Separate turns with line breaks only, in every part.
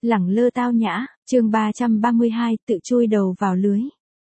Lẳng lơ tao nhã, chương 332, tự chui đầu vào lưới.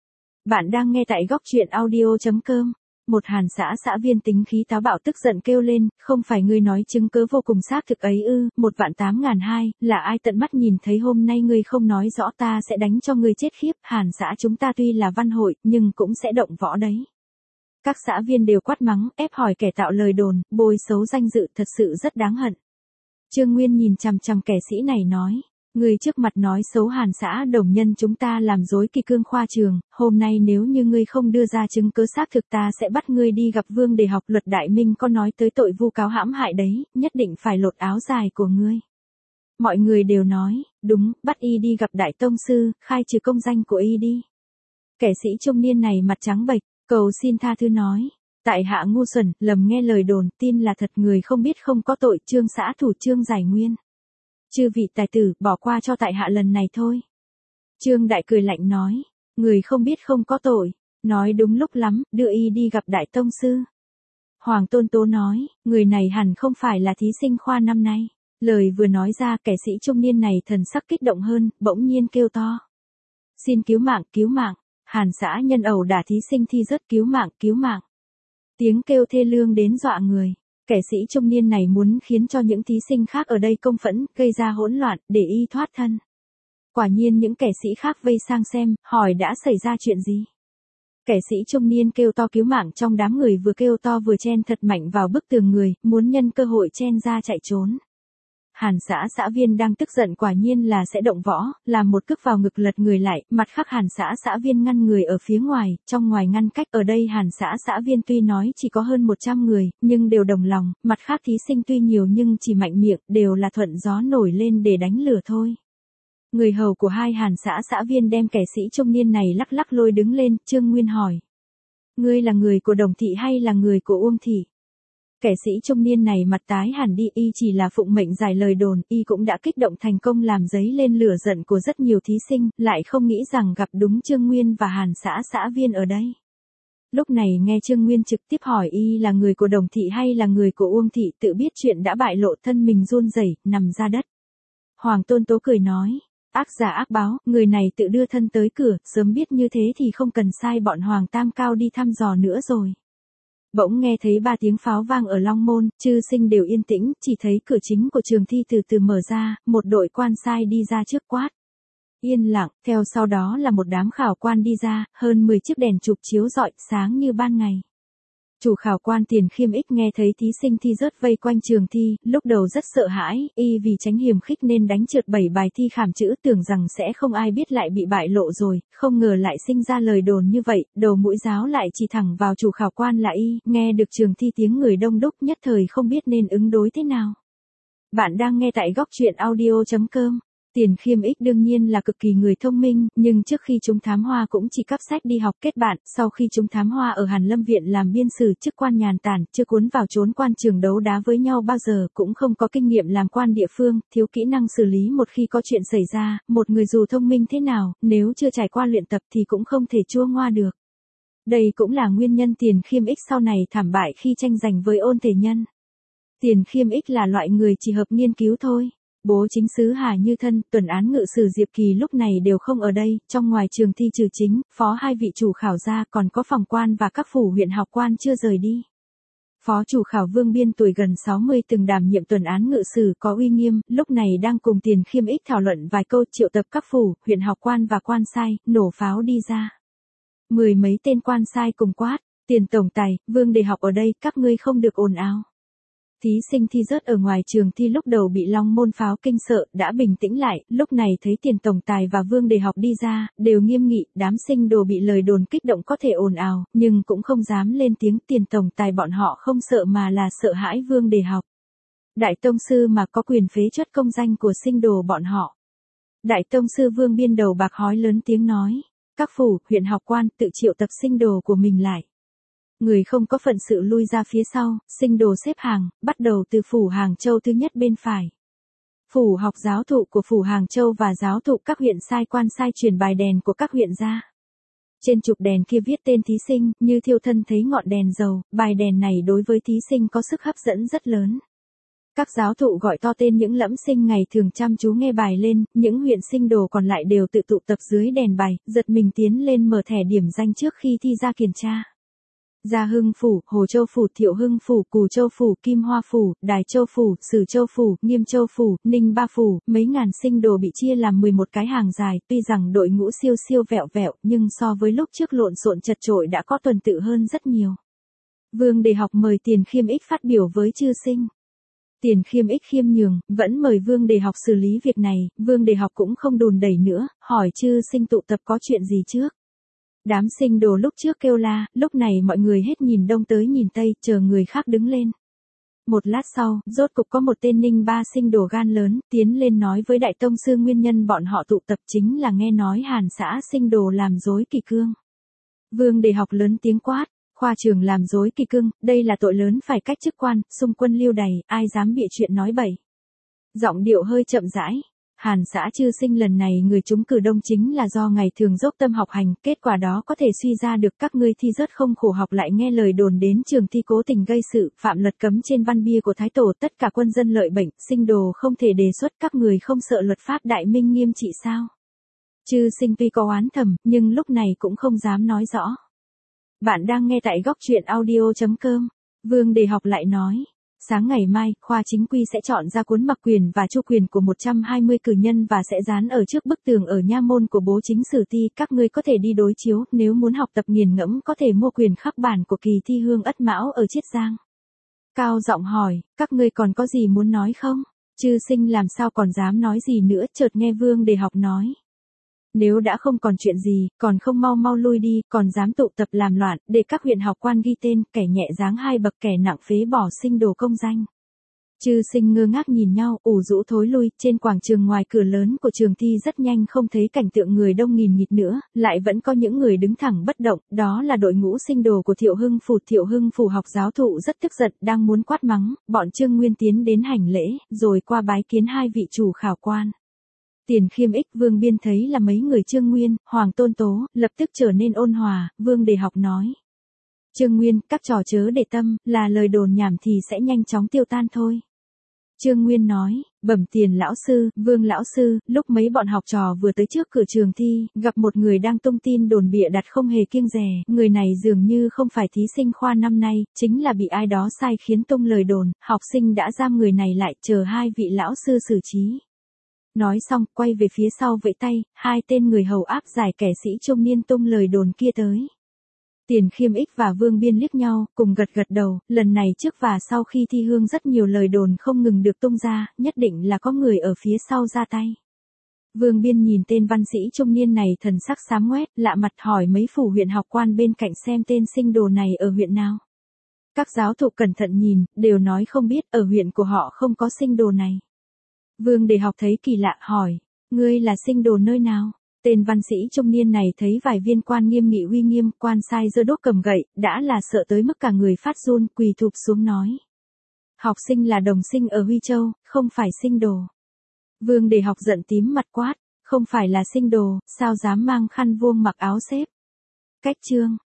Bạn đang nghe tại góc truyện audio.com. Một Hàn xã viên tính khí táo bạo tức giận kêu lên, không phải ngươi nói chứng cứ vô cùng xác thực ấy ư, 1.8.200, là ai tận mắt nhìn thấy hôm nay ngươi không nói rõ ta sẽ đánh cho ngươi chết khiếp, Hàn xã chúng ta tuy là văn hội, nhưng cũng sẽ động võ đấy. Các xã viên đều quát mắng, ép hỏi kẻ tạo lời đồn, bôi xấu danh dự thật sự rất đáng hận. Trương Nguyên nhìn chằm chằm kẻ sĩ này nói. Người trước mặt nói xấu Hàn xã đồng nhân chúng ta làm dối kỳ cương khoa trường, hôm nay nếu như ngươi không đưa ra chứng cứ xác thực ta sẽ bắt ngươi đi gặp vương để học luật đại minh có nói tới tội vu cáo hãm hại đấy, nhất định phải lột áo dài của ngươi. Mọi người đều nói, đúng, bắt y đi gặp đại tông sư, khai trừ công danh của y đi. Kẻ sĩ trung niên này mặt trắng bệch, cầu xin tha thứ nói. Tại hạ ngu xuẩn, lầm nghe lời đồn, tin là thật người không biết không có tội, Trương xã thủ Trương giải nguyên. Chư vị tài tử, bỏ qua cho tại hạ lần này thôi. Trương đại cười lạnh nói, người không biết không có tội, nói đúng lúc lắm, đưa y đi gặp đại tông sư. Hoàng Tôn Tố nói, người này hẳn không phải là thí sinh khoa năm nay. Lời vừa nói ra kẻ sĩ trung niên này thần sắc kích động hơn, bỗng nhiên kêu to. Xin cứu mạng, cứu mạng, Hàn xã nhân ẩu đả thí sinh thi rớt, cứu mạng, cứu mạng. Tiếng kêu thê lương đến dọa người. Kẻ sĩ trung niên này muốn khiến cho những thí sinh khác ở đây công phẫn, gây ra hỗn loạn, để y thoát thân. Quả nhiên những kẻ sĩ khác vây sang xem, hỏi đã xảy ra chuyện gì. Kẻ sĩ trung niên kêu to cứu mạng trong đám người vừa kêu to vừa chen thật mạnh vào bức tường người, muốn nhân cơ hội chen ra chạy trốn. Hàn xã viên đang tức giận quả nhiên là sẽ động võ, làm một cước vào ngực lật người lại, mặt khác Hàn xã viên ngăn người ở phía ngoài, trong ngoài ngăn cách ở đây Hàn xã viên tuy nói chỉ có hơn 100 người, nhưng đều đồng lòng, mặt khác thí sinh tuy nhiều nhưng chỉ mạnh miệng, đều là thuận gió nổi lên để đánh lửa thôi. Người hầu của hai Hàn xã viên đem kẻ sĩ trung niên này lắc lắc lôi đứng lên, Trương Nguyên hỏi. Ngươi là người của Đồng thị hay là người của Uông thị? Kẻ sĩ trung niên này mặt tái hẳn đi, y chỉ là phụng mệnh giải lời đồn, y cũng đã kích động thành công làm dấy lên lửa giận của rất nhiều thí sinh, lại không nghĩ rằng gặp đúng Trương Nguyên và Hàn xã viên ở đây. Lúc này nghe Trương Nguyên trực tiếp hỏi y là người của Đồng thị hay là người của Uông thị, tự biết chuyện đã bại lộ thân mình run rẩy, nằm ra đất. Hoàng Tôn Tố cười nói, ác giả ác báo, người này tự đưa thân tới cửa, sớm biết như thế thì không cần sai bọn Hoàng Tam Cao đi thăm dò nữa rồi. Bỗng nghe thấy 3 tiếng pháo vang ở Long Môn, chư sinh đều yên tĩnh, chỉ thấy cửa chính của trường thi từ từ mở ra, một đội quan sai đi ra trước quát. Yên lặng, theo sau đó là một đám khảo quan đi ra, hơn 10 chiếc đèn chụp chiếu rọi, sáng như ban ngày. Chủ khảo quan Tiền Khiêm Ích nghe thấy thí sinh thi rớt vây quanh trường thi, lúc đầu rất sợ hãi, y vì tránh hiềm khích nên đánh trượt 7 bài thi khảm chữ, tưởng rằng sẽ không ai biết lại bị bại lộ rồi, không ngờ lại sinh ra lời đồn như vậy, đầu mũi giáo lại chỉ thẳng vào chủ khảo quan là y, nghe được trường thi tiếng người đông đúc nhất thời không biết nên ứng đối thế nào. Bạn đang nghe tại góc truyện audio.com. Tiền Khiêm Ích đương nhiên là cực kỳ người thông minh, nhưng trước khi chúng thám hoa cũng chỉ cắp sách đi học kết bạn, sau khi chúng thám hoa ở Hàn Lâm Viện làm biên sử chức quan nhàn tản, chưa cuốn vào trốn quan trường đấu đá với nhau bao giờ, cũng không có kinh nghiệm làm quan địa phương, thiếu kỹ năng xử lý một khi có chuyện xảy ra, một người dù thông minh thế nào, nếu chưa trải qua luyện tập thì cũng không thể chua ngoa được. Đây cũng là nguyên nhân Tiền Khiêm Ích sau này thảm bại khi tranh giành với Ôn Thể Nhân. Tiền Khiêm Ích là loại người chỉ hợp nghiên cứu thôi. Bố chính sứ Hà Như Thân, tuần án ngự sử Diệp Kỳ lúc này đều không ở đây, trong ngoài trường thi trừ chính, phó hai vị chủ khảo ra còn có phòng quan và các phủ huyện học quan chưa rời đi. Phó chủ khảo Vương Biên tuổi gần 60 từng đảm nhiệm tuần án ngự sử có uy nghiêm, lúc này đang cùng Tiền Khiêm Ích thảo luận vài câu, triệu tập các phủ, huyện học quan và quan sai, nổ pháo đi ra. 10 mấy tên quan sai cùng quát, Tiền tổng tài, Vương để học ở đây, các ngươi không được ồn ào. Thí sinh thi rớt ở ngoài trường thi lúc đầu bị Long Môn pháo kinh sợ, đã bình tĩnh lại, lúc này thấy Tiền tổng tài và Vương đề học đi ra, đều nghiêm nghị, đám sinh đồ bị lời đồn kích động có thể ồn ào, nhưng cũng không dám lên tiếng. Tiền tổng tài bọn họ không sợ mà là sợ hãi Vương đề học. Đại tông sư mà có quyền phế truất công danh của sinh đồ bọn họ. Đại tông sư Vương Biên đầu bạc hói lớn tiếng nói, các phủ, huyện học quan tự triệu tập sinh đồ của mình lại. Người không có phận sự lui ra phía sau, sinh đồ xếp hàng, bắt đầu từ phủ Hàng Châu thứ nhất bên phải. Phủ học giáo thụ của phủ Hàng Châu và giáo thụ các huyện sai quan sai truyền bài đèn của các huyện ra. Trên trục đèn kia viết tên thí sinh, như thiêu thân thấy ngọn đèn dầu, bài đèn này đối với thí sinh có sức hấp dẫn rất lớn. Các giáo thụ gọi to tên những lẫm sinh ngày thường chăm chú nghe bài lên, những huyện sinh đồ còn lại đều tự tụ tập dưới đèn bài, giật mình tiến lên mở thẻ điểm danh trước khi thi ra kiểm tra. Gia Hưng Phủ, Hồ Châu Phủ, Thiệu Hưng Phủ, Cù Châu Phủ, Kim Hoa Phủ, Đài Châu Phủ, Sử Châu Phủ, Nghiêm Châu Phủ, Ninh Ba Phủ, mấy ngàn sinh đồ bị chia làm 11 cái hàng dài, tuy rằng đội ngũ siêu siêu vẹo vẹo, nhưng so với lúc trước lộn xộn chật chội đã có tuần tự hơn rất nhiều. Vương Đề Học mời Tiền Khiêm Ích phát biểu với chư sinh. Tiền Khiêm Ích khiêm nhường, vẫn mời Vương Đề Học xử lý việc này, Vương Đề Học cũng không đùn đẩy nữa, hỏi chư sinh tụ tập có chuyện gì trước. Đám sinh đồ lúc trước kêu la, lúc này mọi người hết nhìn đông tới nhìn tây, chờ người khác đứng lên. Một lát sau, rốt cục có một tên Ninh Ba sinh đồ gan lớn, tiến lên nói với Đại Tông Sư nguyên nhân bọn họ tụ tập chính là nghe nói Hàn xã sinh đồ làm rối kỷ cương. Vương Đề Học lớn tiếng quát, khoa trường làm rối kỷ cương, đây là tội lớn phải cách chức quan, xung quân lưu đày, ai dám bịa chuyện nói bậy. Giọng điệu hơi chậm rãi. Hàn xã chư sinh lần này người chúng cử đông chính là do ngày thường dốc tâm học hành, kết quả đó có thể suy ra được các ngươi thi rất không khổ học lại nghe lời đồn đến trường thi cố tình gây sự, phạm luật cấm trên văn bia của Thái Tổ, tất cả quân dân lợi bệnh, sinh đồ không thể đề xuất, các người không sợ luật pháp đại minh nghiêm trị sao? Chư sinh tuy có oán thầm, nhưng lúc này cũng không dám nói rõ. Bạn đang nghe tại góc truyện audio.com. Vương Đề Học lại nói. Sáng ngày mai, khoa chính quy sẽ chọn ra cuốn mặc quyền và chu quyền của 120 cử nhân và sẽ dán ở trước bức tường ở nha môn của bố chính sử ti. Các ngươi có thể đi đối chiếu, nếu muốn học tập nghiền ngẫm có thể mua quyền khắc bản của kỳ thi Hương Ất Mão ở Chiết Giang. Cao giọng hỏi, các ngươi còn có gì muốn nói không? Chư sinh làm sao còn dám nói gì nữa, chợt nghe Vương Đề Học nói. Nếu đã không còn chuyện gì, còn không mau mau lui đi, còn dám tụ tập làm loạn, để các huyện học quan ghi tên, kẻ nhẹ giáng 2 bậc kẻ nặng phế bỏ sinh đồ công danh. Chư sinh ngơ ngác nhìn nhau, ủ rũ thối lui, trên quảng trường ngoài cửa lớn của trường thi rất nhanh không thấy cảnh tượng người đông nghìn nghịt nữa, lại vẫn có những người đứng thẳng bất động, đó là đội ngũ sinh đồ của Thiệu Hưng Phủ. Thiệu Hưng Phủ học giáo thụ rất tức giận, đang muốn quát mắng, bọn Trương Nguyên tiến đến hành lễ, rồi qua bái kiến hai vị chủ khảo quan. Tiền Khiêm Ích Vương Biên thấy là mấy người Trương Nguyên, Hoàng Tôn Tố, lập tức trở nên ôn hòa, Vương Đề Học nói. Trương Nguyên, các trò chớ để tâm, là lời đồn nhảm thì sẽ nhanh chóng tiêu tan thôi. Trương Nguyên nói, bẩm Tiền lão sư, Vương lão sư, lúc mấy bọn học trò vừa tới trước cửa trường thi, gặp một người đang tung tin đồn bịa đặt không hề kiêng dè, người này dường như không phải thí sinh khoa năm nay, chính là bị ai đó sai khiến tung lời đồn, học sinh đã giam người này lại, chờ hai vị lão sư xử trí. Nói xong, quay về phía sau vẫy tay, hai tên người hầu áp giải kẻ sĩ trung niên tung lời đồn kia tới. Tiền Khiêm Ích và Vương Biên liếc nhau, cùng gật gật đầu, lần này trước và sau khi thi hương rất nhiều lời đồn không ngừng được tung ra, nhất định là có người ở phía sau ra tay. Vương Biên nhìn tên văn sĩ trung niên này thần sắc xám ngoét, lạ mặt hỏi mấy phủ huyện học quan bên cạnh xem tên sinh đồ này ở huyện nào. Các giáo thụ cẩn thận nhìn, đều nói không biết, ở huyện của họ không có sinh đồ này. Vương Đề Học thấy kỳ lạ hỏi, ngươi là sinh đồ nơi nào? Tên văn sĩ trung niên này thấy vài viên quan nghiêm nghị uy nghiêm, quan sai giơ đốt cầm gậy, đã là sợ tới mức cả người phát run, quỳ thụp xuống nói. Học sinh là đồng sinh ở Huy Châu, không phải sinh đồ. Vương Đề Học giận tím mặt quát, không phải là sinh đồ, sao dám mang khăn vuông mặc áo xếp? Cách chương.